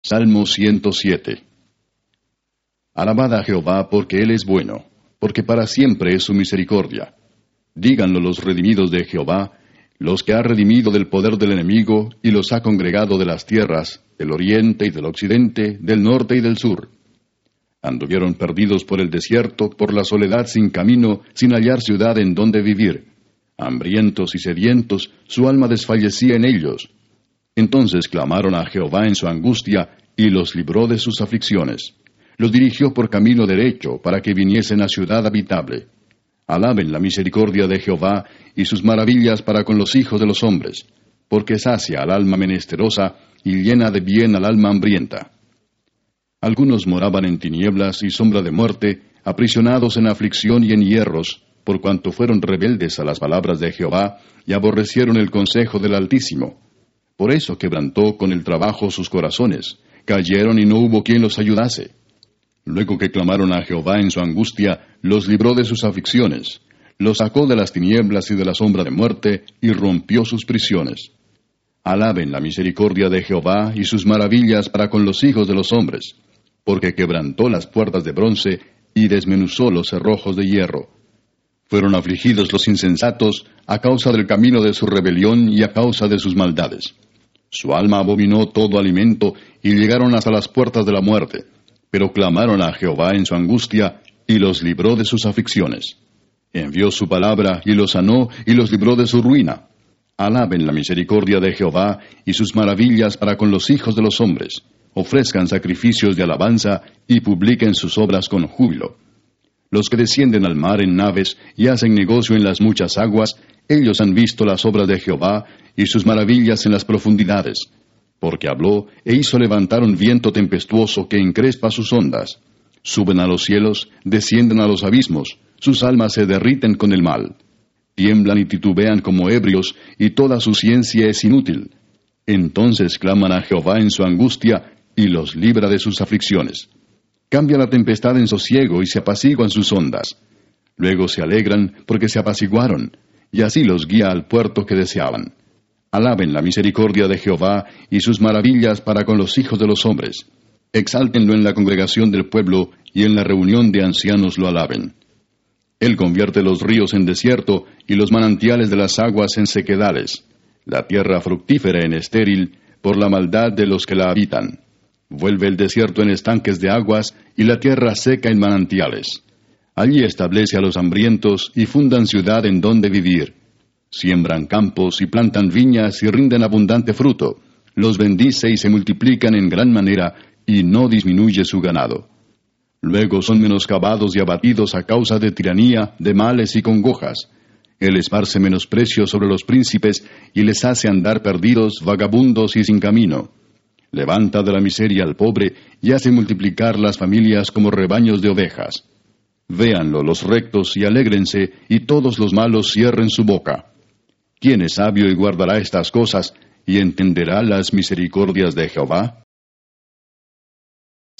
Salmo 107. Alabad a Jehová porque Él es bueno, porque para siempre es su misericordia. Díganlo los redimidos de Jehová, los que ha redimido del poder del enemigo, y los ha congregado de las tierras, del oriente y del occidente, del norte y del sur. Anduvieron perdidos por el desierto, por la soledad sin camino, sin hallar ciudad en donde vivir. Hambrientos y sedientos, su alma desfallecía en ellos. Entonces clamaron a Jehová en su angustia, y los libró de sus aflicciones. Los dirigió por camino derecho, para que viniesen a ciudad habitable. Alaben la misericordia de Jehová, y sus maravillas para con los hijos de los hombres, porque sacia al alma menesterosa, y llena de bien al alma hambrienta. Algunos moraban en tinieblas y sombra de muerte, aprisionados en aflicción y en hierros, por cuanto fueron rebeldes a las palabras de Jehová, y aborrecieron el consejo del Altísimo. Por eso quebrantó con el trabajo sus corazones, cayeron y no hubo quien los ayudase. Luego que clamaron a Jehová en su angustia, los libró de sus aflicciones, los sacó de las tinieblas y de la sombra de muerte, y rompió sus prisiones. Alaben la misericordia de Jehová y sus maravillas para con los hijos de los hombres, porque quebrantó las puertas de bronce y desmenuzó los cerrojos de hierro. Fueron afligidos los insensatos a causa del camino de su rebelión y a causa de sus maldades. Su alma abominó todo alimento y llegaron hasta las puertas de la muerte, pero clamaron a Jehová en su angustia y los libró de sus aflicciones. Envió su palabra y los sanó y los libró de su ruina. Alaben la misericordia de Jehová y sus maravillas para con los hijos de los hombres. Ofrezcan sacrificios de alabanza y publiquen sus obras con júbilo. Los que descienden al mar en naves y hacen negocio en las muchas aguas, ellos han visto las obras de Jehová y sus maravillas en las profundidades. Porque habló e hizo levantar un viento tempestuoso que encrespa sus ondas. Suben a los cielos, descienden a los abismos, sus almas se derriten con el mal. Tiemblan y titubean como ebrios, y toda su ciencia es inútil. Entonces claman a Jehová en su angustia, y los libra de sus aflicciones. Cambia la tempestad en sosiego, y se apaciguan sus ondas. Luego se alegran, porque se apaciguaron, y así los guía al puerto que deseaban. Alaben la misericordia de Jehová, y sus maravillas para con los hijos de los hombres. Exáltenlo en la congregación del pueblo, y en la reunión de ancianos lo alaben. Él convierte los ríos en desierto, y los manantiales de las aguas en sequedales. La tierra fructífera en estéril, por la maldad de los que la habitan. Vuelve el desierto en estanques de aguas, y la tierra seca en manantiales. Allí establece a los hambrientos, y fundan ciudad en donde vivir. Siembran campos, y plantan viñas, y rinden abundante fruto. Los bendice y se multiplican en gran manera, y no disminuye su ganado. Luego son menoscabados y abatidos a causa de tiranía, de males y congojas. Él esparce menosprecio sobre los príncipes, y les hace andar perdidos, vagabundos y sin camino. Levanta de la miseria al pobre, y hace multiplicar las familias como rebaños de ovejas. Véanlo los rectos y alégrense, y todos los malos cierren su boca. ¿Quién es sabio y guardará estas cosas, y entenderá las misericordias de Jehová?